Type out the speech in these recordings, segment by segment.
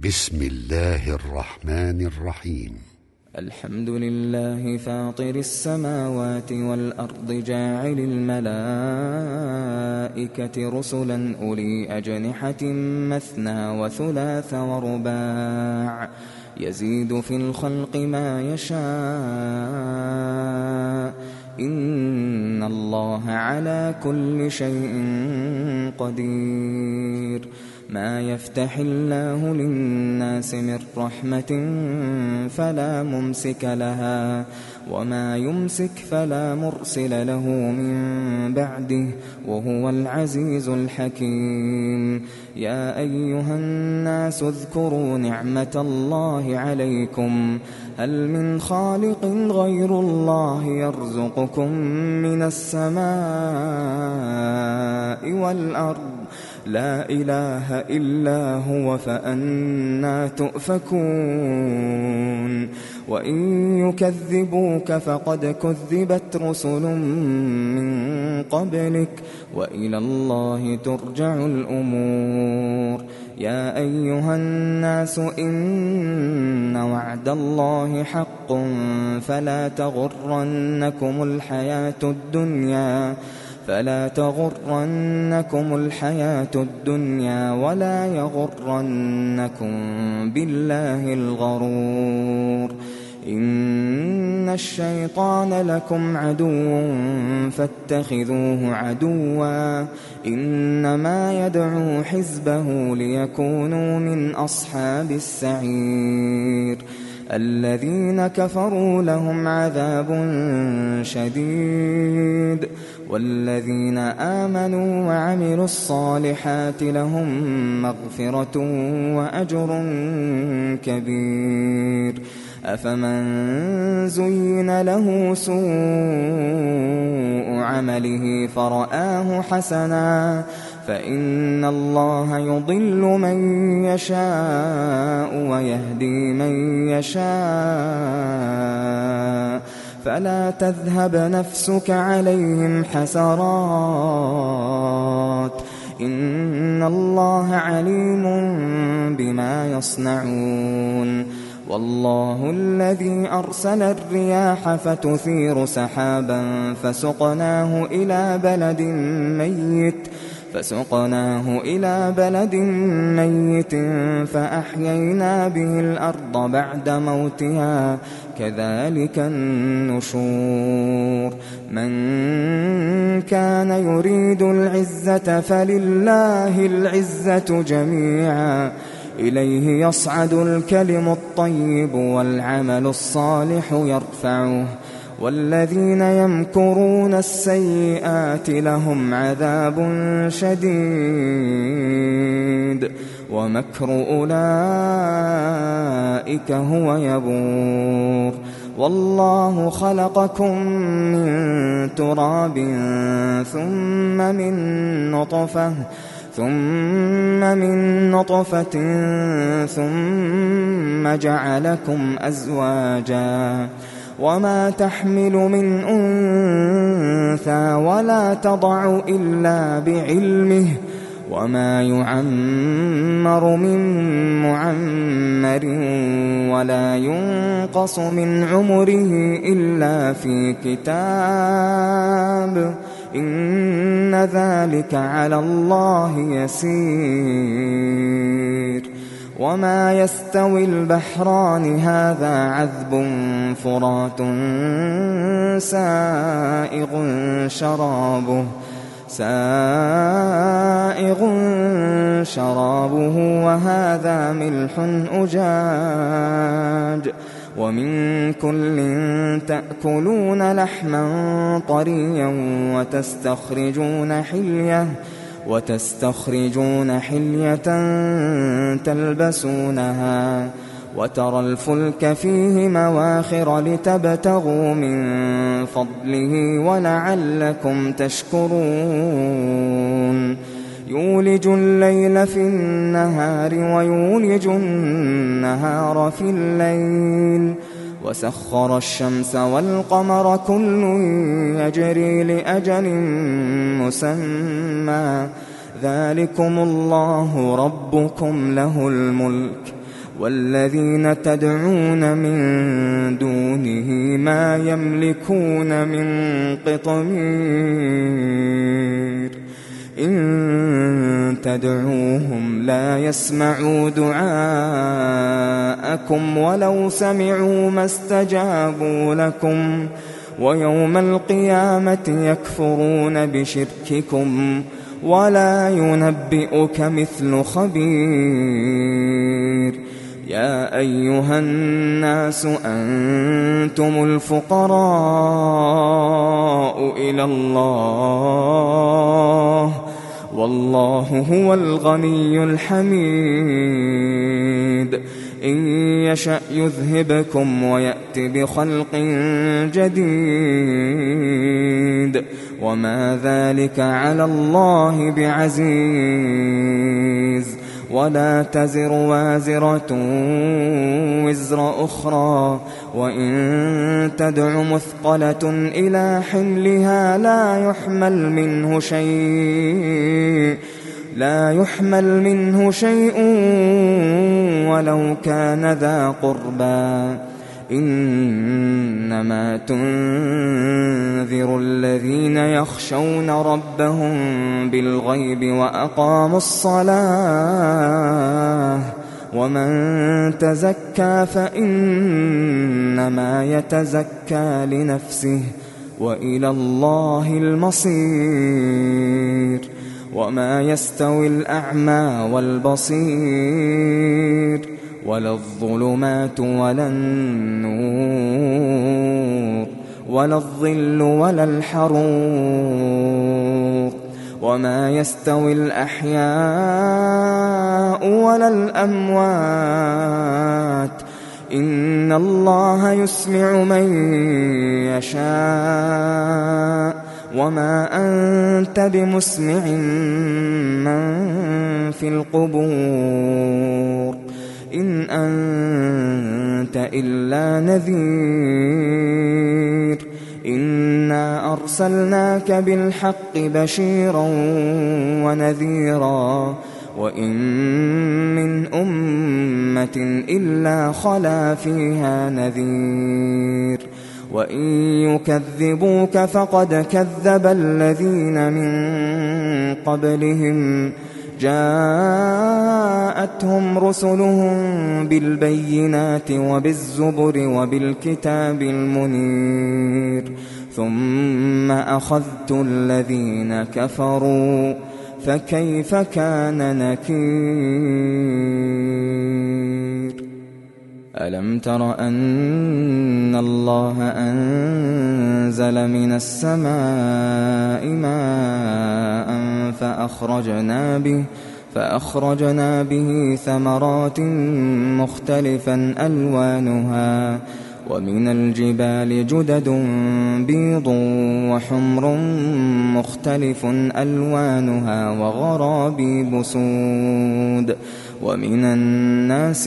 بسم الله الرحمن الرحيم. الحمد لله فاطر السماوات والأرض جاعل الملائكة رسلا أولي أجنحة مثنى وثلاث ورباع يزيد في الخلق ما يشاء إن الله على كل شيء قدير. ما يفتح الله للناس من رحمة فلا ممسك لها وما يمسك فلا مرسل له من بعده وهو العزيز الحكيم. يا أيها الناس اذكروا نعمة الله عليكم هل من خالق غير الله يرزقكم من السماء والأرض لا إله إلا هو فأنى تؤفكون. وإن يكذبوك فقد كذبت رسل من قبلك وإلى الله ترجع الأمور. يا أيها الناس إن وعد الله حق فلا تغرنكم الحياة الدنيا ولا يغرنكم بالله الغرور. إن الشيطان لكم عدو فاتخذوه عدوا إنما يدعو حزبه ليكونوا من أصحاب السعير. الذين كفروا لهم عذاب شديد والذين آمنوا وعملوا الصالحات لهم مغفرة وأجر كبير. أفمن زين له سوء عمله فرآه حسنا فإن الله يضل من يشاء ويهدي من يشاء فلا تذهب نفسك عليهم حسرات إن الله عليم بما يصنعون. والله الذي أرسل الرياح فتثير سحابا فسقناه إلى بلد ميت فأحيينا به الأرض بعد موتها كذلك النشور. من كان يريد العزة فلله العزة جميعا إليه يصعد الكلم الطيب والعمل الصالح يرفعه والذين يمكرون السيئات لهم عذاب شديد ومكر أولئك هو يبور. والله خلقكم من تراب ثم من نطفة ثم جعلكم أزواجا وما تحمل من أنثى ولا تضع إلا بعلمه وما يعمر من معمر ولا ينقص من عمره إلا في كتاب إن ذلك على الله يسير. وما يستوي البحران هذا عذب فرات سائغ شرابه وهذا ملح أجاج ومن كل تأكلون لحما طريا وتستخرجون حلية تلبسونها وترى الفلك فيه مواخر لتبتغوا من فضله ولعلكم تشكرون. يولج الليل في النهار ويولج النهار في الليل وسخر الشمس والقمر كل يجري لأجل مسمى ذلكم الله ربكم له الملك والذين تدعون من دونه ما يملكون من قطمير إن تدعوهم لا يسمعوا دعاءكم ولو سمعوا ما استجابوا لكم ويوم القيامة يكفرون بشرككم ولا ينبئك مثل خبير يا أيها الناس أنتم الفقراء إلى الله والله هو الغني الحميد إن يشأ يذهبكم ويأت بخلق جديد وما ذلك على الله بعزيز ولا تزر وازرة وزر أخرى وإن تدع مثقلة إلى حملها لا يحمل منه شيء ولو كان ذا قربى إنما تنذر الذين يخشون ربهم بالغيب وأقاموا الصلاة ومن تزكى فإنما يتزكى لنفسه وإلى الله المصير وما يستوي الأعمى والبصير ولا الظلمات ولا النور ولا الظل ولا الحرور وما يستوي الأحياء ولا الأموات إن الله يسمع من يشاء وما أنت بمسمع من في القبور إن أنت إلا نذير إنا أرسلناك بالحق بشيرا ونذيرا وإن من أمة إلا خلا فيها نذير وإن يكذبوك فقد كذب الذين من قبلهم جاءتهم رسلهم بالبينات وبالزبر وبالكتاب المنير ثم أخذت الذين كفروا فكيف كان نكير ألم تر أن الله أنزل من السماء ماء فأخرجنا به ثمرات مختلفا ألوانها ومن الجبال جدد بيض وحمر مختلف ألوانها وغرابيب سود ومن الناس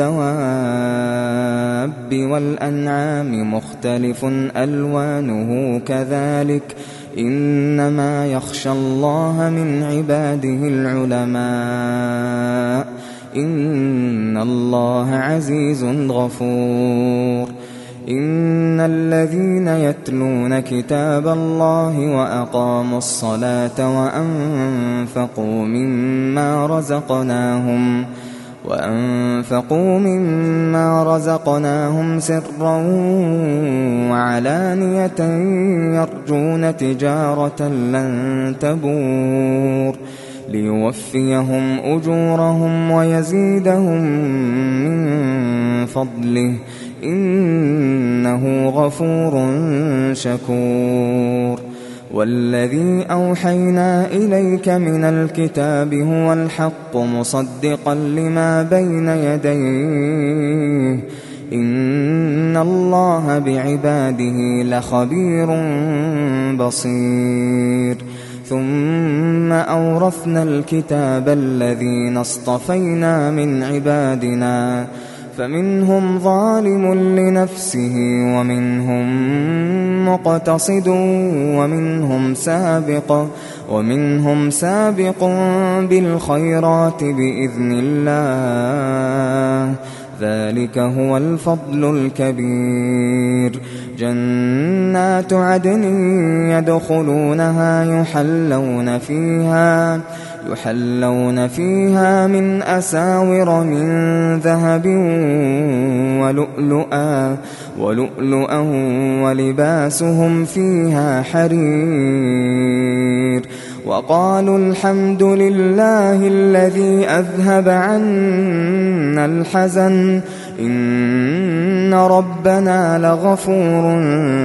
والدواب والأنعام مختلف ألوانه كذلك إنما يخشى الله من عباده العلماء إن الله عزيز غفور إن الذين يتلون كتاب الله وأقاموا الصلاة وأنفقوا مما رزقناهم سرا وعلانية يرجون تجارة لن تبور ليوفيهم أجورهم ويزيدهم من فضله إنه غفور شكور والذي أوحينا إليك من الكتاب هو الحق مصدقا لما بين يديه إن الله بعباده لخبير بصير ثم أورثنا الكتاب الذين اصطفينا من عبادنا فمنهم ظالم لنفسه ومنهم مقتصد ومنهم سابق بالخيرات بإذن الله ذلك هو الفضل الكبير. جنات عدن يدخلونها يحلون فيها من أساور من ذهب ولؤلؤا ولباسهم فيها حرير. وقالوا الحمد لله الذي أذهب عنا الحزن إن ربنا لغفور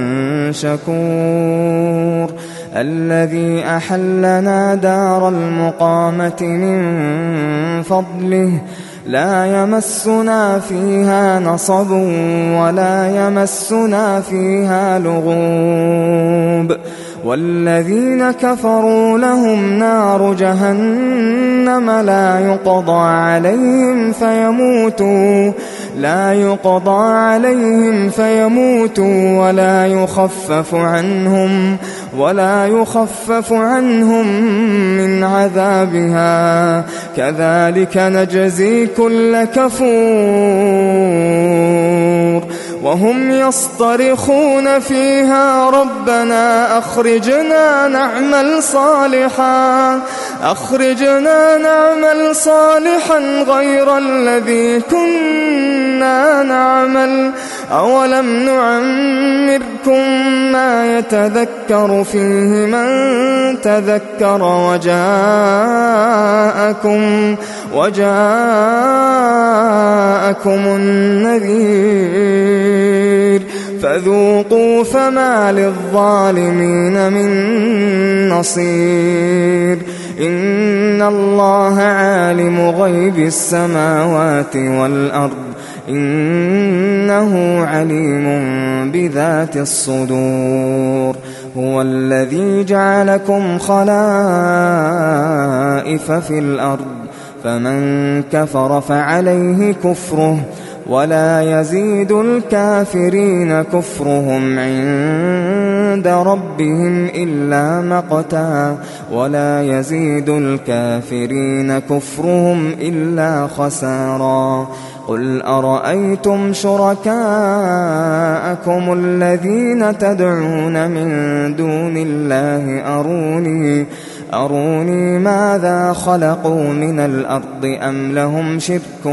شكور. الذي أحلنا دار المقامة من فضله لا يمسنا فيها نصب ولا يمسنا فيها لغوب. والذين كفروا لهم نار جهنم لا يقضى عليهم فيموتوا ولا يخفف عنهم من عذابها كذلك نجزي كل كفور. وهم يصطرخون فيها ربنا أخرجنا نعمل صالحا غير الذي كنا نعمل أولم نعمركم ما يتذكر فيه من تذكر وجاءكم النذير فذوقوا فما للظالمين من نصير. إن الله عالم غيب السماوات والأرض إنه عليم بذات الصدور. هو الذي جعلكم خلائف في الأرض فمن كفر فعليه كفره ولا يزيد الكافرين كفرهم عند ربهم إلا مقتا ولا يزيد الكافرين كفرهم إلا خسارا. قل أرأيتم شركاءكم الذين تدعون من دون الله أروني ماذا خلقوا من الأرض أم لهم شرك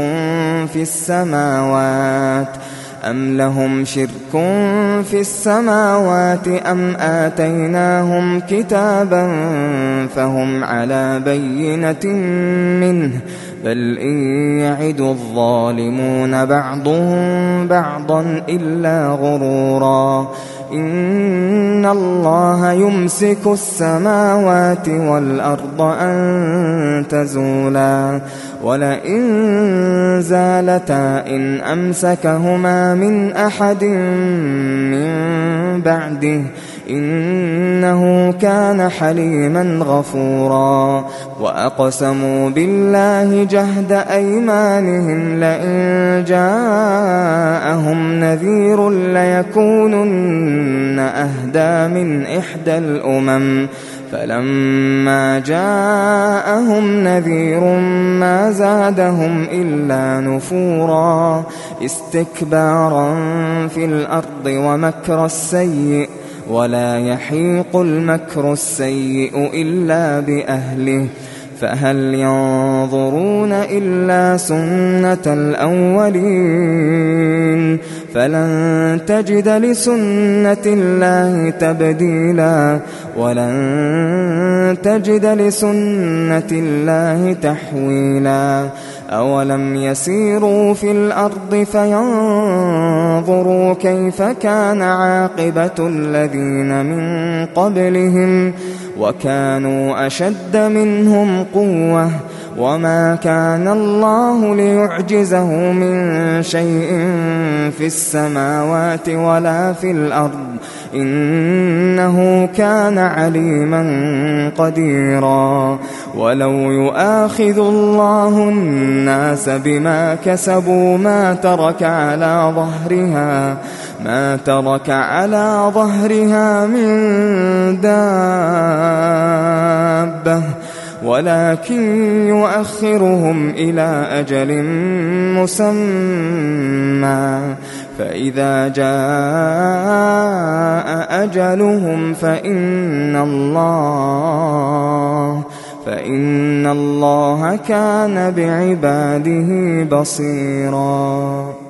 في السماوات أم آتيناهم كتابا فهم على بينة منه بل إن يعد الظالمون بعضهم بعضا إلا غرورا. إن الله يمسك السماوات والأرض أن تزولا ولئن زالتا إن أمسكهما من أحد من بعده إنه كان حليما غفورا. وأقسموا بالله جهد أيمانهم لئن جاءهم نذير ليكونن أهدى من إحدى الأمم فلما جاءهم نذير ما زادهم إلا نفورا استكبارا في الأرض ومكر السيء ولا يحيق المكر السيء إلا بأهله فهل ينظرون إلا سنة الأولين فلن تجد لسنة الله تبديلا ولن تجد لسنة الله تحويلا. أولم يسيروا في الأرض فينظروا كيف كان عاقبة الذين من قبلهم وكانوا أشد منهم قوة وما كان الله ليعجزه من شيء في السماوات ولا في الأرض إنه كان عليما قديرا. ولو يؤاخذ الله الناس بما كسبوا ما ترك على ظهرها من دابة ولكن يؤخرهم إلى أجل مسمى فإذا جاء أجلهم فإن الله كان بعباده بصيرا.